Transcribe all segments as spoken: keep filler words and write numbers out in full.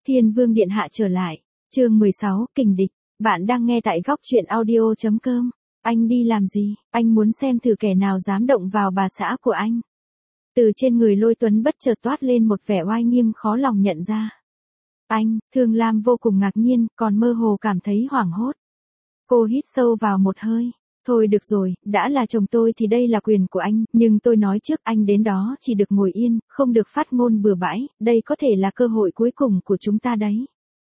Thiên Vương Điện Hạ trở lại. Chương mười sáu, kình địch. Bạn đang nghe tại góc truyện audio chấm com. Anh đi làm gì? Anh muốn xem thử kẻ nào dám động vào bà xã của anh. Từ trên người Lôi Tuấn bất chợt toát lên một vẻ oai nghiêm khó lòng nhận ra. Anh, Thương Lam vô cùng ngạc nhiên, còn mơ hồ cảm thấy hoảng hốt. Cô hít sâu vào một hơi. Thôi được rồi, đã là chồng tôi thì đây là quyền của anh, nhưng tôi nói trước anh đến đó chỉ được ngồi yên, không được phát ngôn bừa bãi, đây có thể là cơ hội cuối cùng của chúng ta đấy.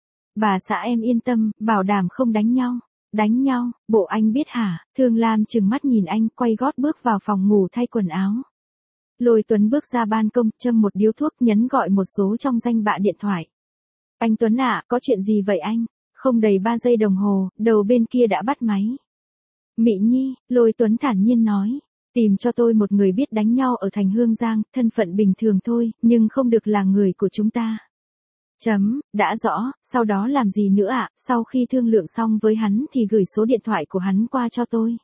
Bà xã em yên tâm, bảo đảm không đánh nhau. Đánh nhau, bộ anh biết hả? Thương Lam trừng mắt nhìn anh, quay gót bước vào phòng ngủ thay quần áo. Lôi Tuấn bước ra ban công, châm một điếu thuốc, nhấn gọi một số trong danh bạ điện thoại. Anh Tuấn ạ, à, có chuyện gì vậy anh? Không đầy ba giây đồng hồ, đầu bên kia đã bắt máy. Mị Nhi, Lôi Tuấn thản nhiên nói, tìm cho tôi một người biết đánh nhau ở thành Hương Giang, thân phận bình thường thôi, nhưng không được là người của chúng ta. Chấm, đã rõ, sau đó làm gì nữa ạ? À? Sau khi thương lượng xong với hắn thì gửi số điện thoại của hắn qua cho tôi.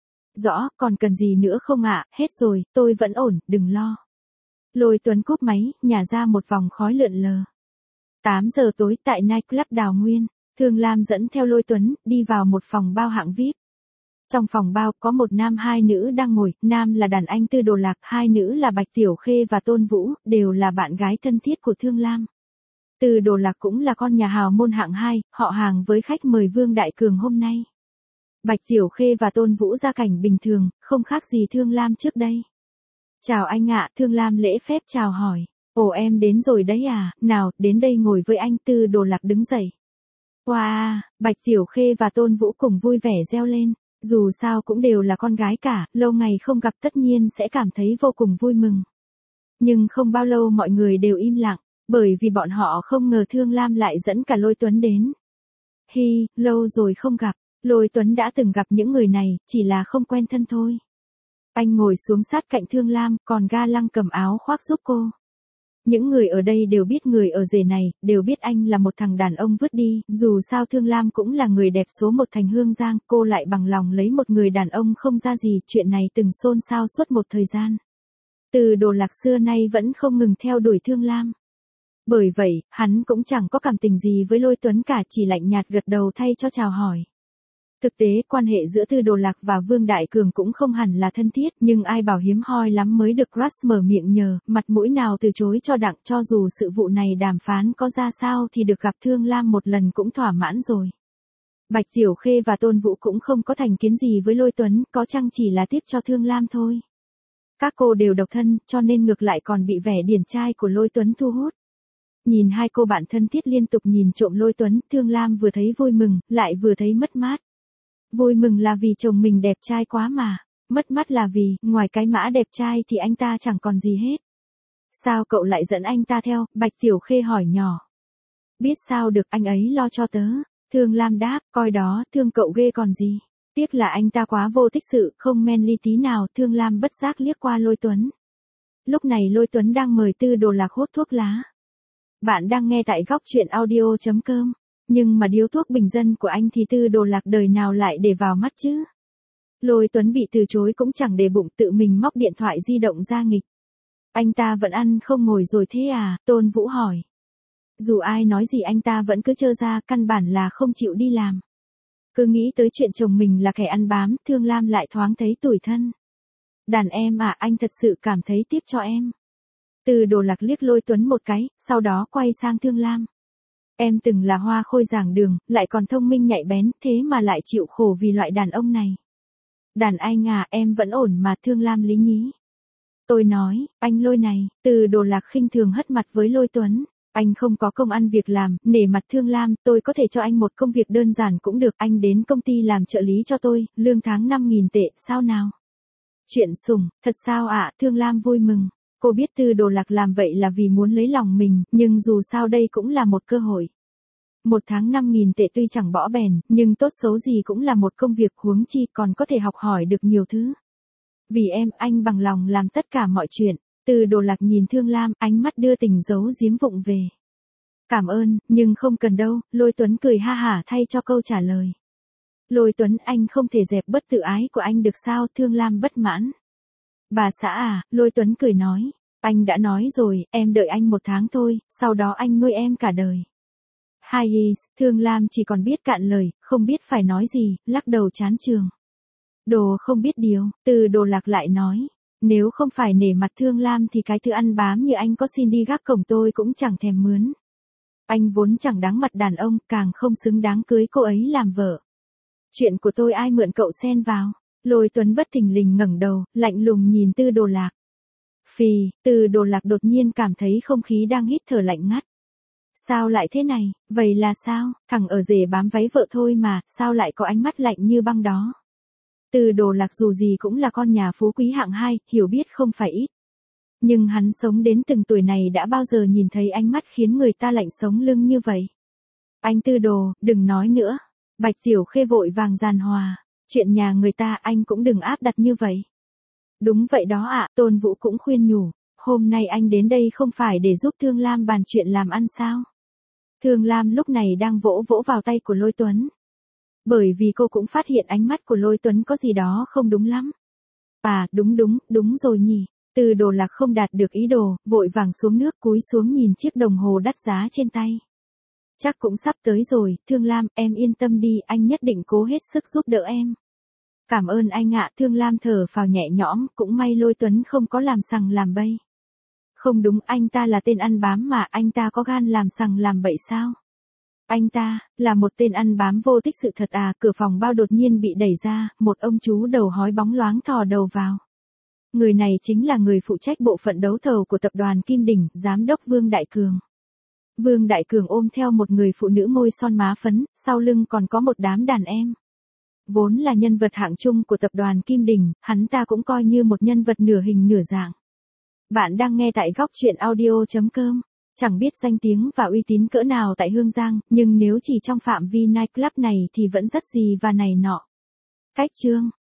Rõ, còn cần gì nữa không ạ? À? Hết rồi, tôi vẫn ổn, đừng lo. Lôi Tuấn cúp máy, nhả ra một vòng khói lượn lờ. tám giờ tối tại nightclub Đào Nguyên, Thương Lam dẫn theo Lôi Tuấn, đi vào một phòng bao hạng vi ai pi. Trong phòng bao có một nam hai nữ đang ngồi, nam là đàn anh Tư Đồ Lạc, hai nữ là Bạch Tiểu Khê và Tôn Vũ, đều là bạn gái thân thiết của Thương Lam. Tư Đồ Lạc cũng là con nhà hào môn hạng hai, họ hàng với khách mời Vương Đại Cường hôm nay. Bạch Tiểu Khê và Tôn Vũ gia cảnh bình thường, không khác gì Thương Lam trước đây. Chào anh ạ, Thương Lam lễ phép chào hỏi. Ồ em đến rồi đấy à, nào, đến đây ngồi với anh. Tư Đồ Lạc đứng dậy. Wow, Bạch Tiểu Khê và Tôn Vũ cùng vui vẻ reo lên. Dù sao cũng đều là con gái cả, lâu ngày không gặp tất nhiên sẽ cảm thấy vô cùng vui mừng. Nhưng không bao lâu mọi người đều im lặng, bởi vì bọn họ không ngờ Thương Lam lại dẫn cả Lôi Tuấn đến. Hi, lâu rồi không gặp, Lôi Tuấn đã từng gặp những người này, chỉ là không quen thân thôi. Anh ngồi xuống sát cạnh Thương Lam, còn ga lăng cầm áo khoác giúp cô. Những người ở đây đều biết người ở rể này, đều biết anh là một thằng đàn ông vứt đi, dù sao Thương Lam cũng là người đẹp số một thành Hương Giang, cô lại bằng lòng lấy một người đàn ông không ra gì, chuyện này từng xôn xao suốt một thời gian. Từ Đồ Lạc xưa nay vẫn không ngừng theo đuổi Thương Lam. Bởi vậy, hắn cũng chẳng có cảm tình gì với Lôi Tuấn cả, chỉ lạnh nhạt gật đầu thay cho chào hỏi. Thực tế, quan hệ giữa Tư Đồ Lạc và Vương Đại Cường cũng không hẳn là thân thiết, nhưng ai bảo hiếm hoi lắm mới được crush mở miệng nhờ, mặt mũi nào từ chối cho đặng, cho dù sự vụ này đàm phán có ra sao thì được gặp Thương Lam một lần cũng thỏa mãn rồi. Bạch Tiểu Khê và Tôn Vũ cũng không có thành kiến gì với Lôi Tuấn, có chăng chỉ là tiếc cho Thương Lam thôi. Các cô đều độc thân, cho nên ngược lại còn bị vẻ điển trai của Lôi Tuấn thu hút. Nhìn hai cô bạn thân thiết liên tục nhìn trộm Lôi Tuấn, Thương Lam vừa thấy vui mừng, lại vừa thấy mất mát. Vui mừng là vì chồng mình đẹp trai quá mà, mất mát là vì, ngoài cái mã đẹp trai thì anh ta chẳng còn gì hết. Sao cậu lại dẫn anh ta theo? Bạch Tiểu Khê hỏi nhỏ. Biết sao được, anh ấy lo cho tớ. Thương Lam đáp, coi đó, thương cậu ghê còn gì. Tiếc là anh ta quá vô tích sự, không manly tí nào. Thương Lam bất giác liếc qua Lôi Tuấn. Lúc này Lôi Tuấn đang mời Tư Đồ Lạc hút thuốc lá. Bạn đang nghe tại góc truyện audio chấm com. Nhưng mà điếu thuốc bình dân của anh thì Tư Đồ Lạc đời nào lại để vào mắt chứ. Lôi Tuấn bị từ chối cũng chẳng để bụng, tự mình móc điện thoại di động ra nghịch. Anh ta vẫn ăn không ngồi rồi thế à? Tôn Vũ hỏi. Dù ai nói gì anh ta vẫn cứ trơ ra, căn bản là không chịu đi làm. Cứ nghĩ tới chuyện chồng mình là kẻ ăn bám, Thương Lam lại thoáng thấy tủi thân. Đàn em à, anh thật sự cảm thấy tiếc cho em. Tư Đồ Lạc liếc Lôi Tuấn một cái, sau đó quay sang Thương Lam. Em từng là hoa khôi giảng đường, lại còn thông minh nhạy bén, thế mà lại chịu khổ vì loại đàn ông này. Đàn anh à, em vẫn ổn mà. Thương Lam lý nhí. Tôi nói, anh Lôi này, Tư Đồ Lạc khinh thường hất mặt với Lôi Tuấn. Anh không có công ăn việc làm, nể mặt Thương Lam, tôi có thể cho anh một công việc đơn giản cũng được, anh đến công ty làm trợ lý cho tôi, lương tháng năm nghìn tệ, sao nào? Chuyện sủng, thật sao ạ? Thương Lam vui mừng. Cô biết Tư Đồ Lạc làm vậy là vì muốn lấy lòng mình, nhưng dù sao đây cũng là một cơ hội. Một tháng năm nghìn tệ tuy chẳng bỏ bèn, nhưng tốt xấu gì cũng là một công việc, huống chi còn có thể học hỏi được nhiều thứ. Vì em, anh bằng lòng làm tất cả mọi chuyện. Tư Đồ Lạc nhìn Thương Lam, ánh mắt đưa tình giấu giếm vụng về. Cảm ơn, nhưng không cần đâu. Lôi Tuấn cười ha hả thay cho câu trả lời. Lôi Tuấn, anh không thể dẹp bất tự ái của anh được sao? Thương Lam bất mãn. Bà xã à, Lôi Tuấn cười nói, anh đã nói rồi, em đợi anh một tháng thôi, sau đó anh nuôi em cả đời. Hai is, Thương Lam chỉ còn biết cạn lời, không biết phải nói gì, lắc đầu chán trường. Đồ không biết điều, Từ Đồ Lạc lại nói. Nếu không phải nể mặt Thương Lam thì cái thứ ăn bám như anh có xin đi gác cổng tôi cũng chẳng thèm mướn. Anh vốn chẳng đáng mặt đàn ông, càng không xứng đáng cưới cô ấy làm vợ. Chuyện của tôi ai mượn cậu xen vào. Lôi Tuấn bất thình lình ngẩng đầu, lạnh lùng nhìn Tư Đồ Lạc. Phì, Tư Đồ Lạc đột nhiên cảm thấy không khí đang hít thở lạnh ngắt. Sao lại thế này, vậy là sao, thằng ở rể bám váy vợ thôi mà, sao lại có ánh mắt lạnh như băng đó. Tư Đồ Lạc dù gì cũng là con nhà phú quý hạng hai, hiểu biết không phải ít. Nhưng hắn sống đến từng tuổi này đã bao giờ nhìn thấy ánh mắt khiến người ta lạnh sống lưng như vậy. Anh Tư Đồ, đừng nói nữa. Bạch Tiểu Khê vội vàng giàn hòa. Chuyện nhà người ta anh cũng đừng áp đặt như vậy. Đúng vậy đó ạ, Tôn Vũ cũng khuyên nhủ. Hôm nay anh đến đây không phải để giúp Thương Lam bàn chuyện làm ăn sao? Thương Lam lúc này đang vỗ vỗ vào tay của Lôi Tuấn. Bởi vì cô cũng phát hiện ánh mắt của Lôi Tuấn có gì đó không đúng lắm. À, đúng đúng, đúng rồi nhỉ. Từ Đồ Lạc không đạt được ý đồ, vội vàng xuống nước cúi xuống nhìn chiếc đồng hồ đắt giá trên tay. Chắc cũng sắp tới rồi, Thương Lam, em yên tâm đi, anh nhất định cố hết sức giúp đỡ em. Cảm ơn anh ạ, Thương Lam thở phào nhẹ nhõm, cũng may Lôi Tuấn không có làm sằng làm bậy. Không đúng, anh ta là tên ăn bám mà, anh ta có gan làm sằng làm bậy sao? Anh ta, là một tên ăn bám vô tích sự thật à, cửa phòng bao đột nhiên bị đẩy ra, một ông chú đầu hói bóng loáng thò đầu vào. Người này chính là người phụ trách bộ phận đấu thầu của tập đoàn Kim Đỉnh, giám đốc Vương Đại Cường. Vương Đại Cường ôm theo một người phụ nữ môi son má phấn, sau lưng còn có một đám đàn em. Vốn là nhân vật hạng trung của tập đoàn Kim Đỉnh, hắn ta cũng coi như một nhân vật nửa hình nửa dạng. Bạn đang nghe tại góc truyện audio chấm com. Chẳng biết danh tiếng và uy tín cỡ nào tại Hương Giang, nhưng nếu chỉ trong phạm vi nightclub này thì vẫn rất gì và này nọ. Cách chương